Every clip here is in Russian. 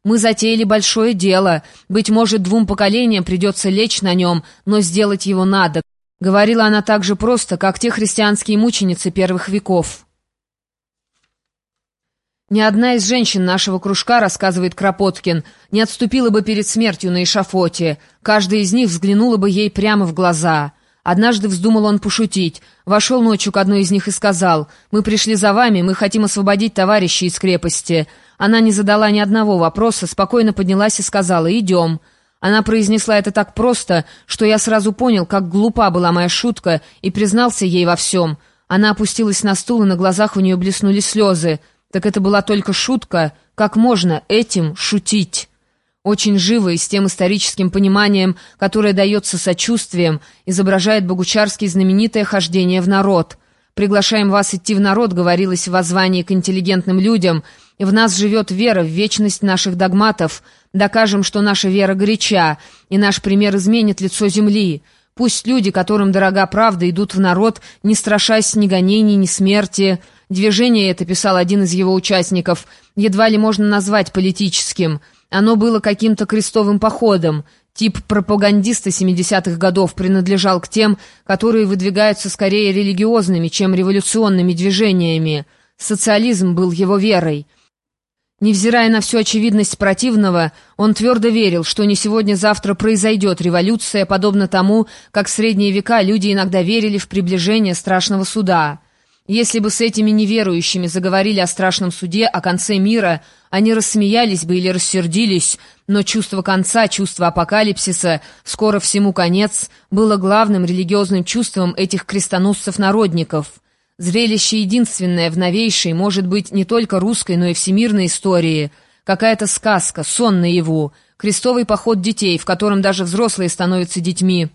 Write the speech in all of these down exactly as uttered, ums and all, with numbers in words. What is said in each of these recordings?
Мы затеяли большое дело. Быть может, двум поколениям придется лечь на нем, но сделать его надо». Говорила она так же просто, как те христианские мученицы первых веков. «Ни одна из женщин нашего кружка, — рассказывает Кропоткин, — не отступила бы перед смертью на эшафоте. Каждая из них взглянула бы ей прямо в глаза». Однажды вздумал он пошутить. Вошел ночью к одной из них и сказал: «Мы пришли за вами, мы хотим освободить товарищей из крепости». Она не задала ни одного вопроса, спокойно поднялась и сказала: «Идем». Она произнесла это так просто, что я сразу понял, как глупа была моя шутка, и признался ей во всем. Она опустилась на стул, и на глазах у нее блеснули слезы. Так это была только шутка? Как можно этим шутить? Очень живо и с тем историческим пониманием, которое дается сочувствием, изображает Богучарский знаменитое хождение в народ. «Приглашаем вас идти в народ», — говорилось в воззвании к интеллигентным людям, — «в нас живет вера в вечность наших догматов. Докажем, что наша вера горяча, и наш пример изменит лицо земли. Пусть люди, которым дорога правда, идут в народ, не страшась ни гонений, ни смерти». Движение это, писал один из его участников, едва ли можно назвать политическим. Оно было каким-то крестовым походом. Тип пропагандиста семидесятых годов принадлежал к тем, которые выдвигаются скорее религиозными, чем революционными движениями. Социализм был его верой. Невзирая на всю очевидность противного, он твердо верил, что не сегодня-завтра произойдет революция, подобно тому, как в средние века люди иногда верили в приближение страшного суда. Если бы с этими неверующими заговорили о страшном суде, о конце мира, они рассмеялись бы или рассердились, но чувство конца, чувство апокалипсиса, скоро всему конец, было главным религиозным чувством этих крестоносцев-народников. Зрелище единственное в новейшей, может быть, не только русской, но и всемирной истории. Какая-то сказка, сон наяву, крестовый поход детей, в котором даже взрослые становятся детьми.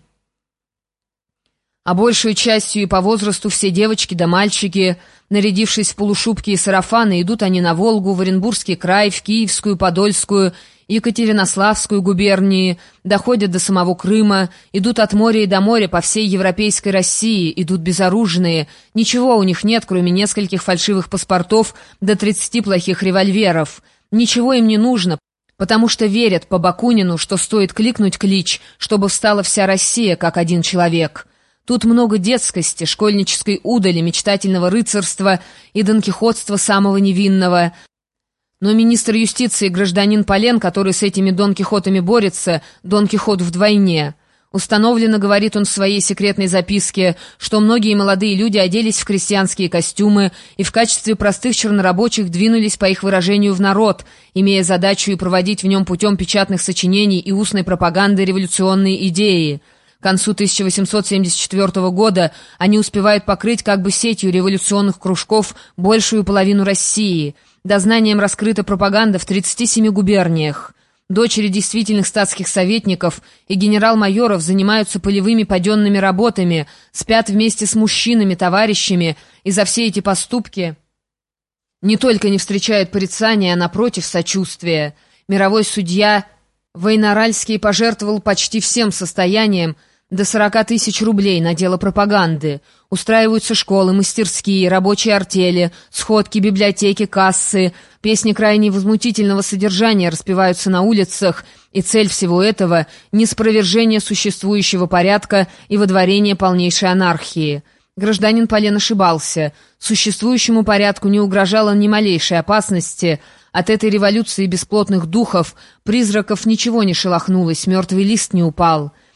А большую частью и по возрасту все девочки да мальчики, нарядившись в полушубки и сарафаны, идут они на Волгу, в Оренбургский край, в Киевскую, Подольскую, Екатеринославскую губернии, доходят до самого Крыма, идут от моря и до моря по всей европейской России, идут безоружные, ничего у них нет, кроме нескольких фальшивых паспортов до тридцати плохих револьверов. Ничего им не нужно, потому что верят по Бакунину, что стоит кликнуть клич, чтобы встала вся Россия, как один человек. Тут много детскости, школьнической удали, мечтательного рыцарства и донкихотства самого невинного. Но министр юстиции гражданин Полен, который с этими Дон Кихотами борется, Дон Кихот вдвойне. Установлено, говорит он в своей секретной записке, что многие молодые люди оделись в крестьянские костюмы и в качестве простых чернорабочих двинулись, по их выражению, в народ, имея задачу и проводить в нем путем печатных сочинений и устной пропаганды революционные идеи. К концу тысяча восемьсот семьдесят четвёртого года они успевают покрыть как бы сетью революционных кружков большую половину России. Дознанием раскрыта пропаганда в тридцати семи губерниях. Дочери действительных статских советников и генерал-майоров занимаются полевыми паденными работами, спят вместе с мужчинами, товарищами, и за все эти поступки не только не встречают порицания, а напротив сочувствия. Мировой судья Войнаральский пожертвовал почти всем состоянием, до сорока тысяч рублей на дело пропаганды. Устраиваются школы, мастерские, рабочие артели, сходки, библиотеки, кассы. Песни крайне возмутительного содержания распеваются на улицах, и цель всего этого — ниспровержение существующего порядка и водворение полнейшей анархии. Гражданин Полен ошибался. Существующему порядку не угрожало ни малейшей опасности. От этой революции бесплотных духов, призраков ничего не шелохнулось, мертвый лист не упал.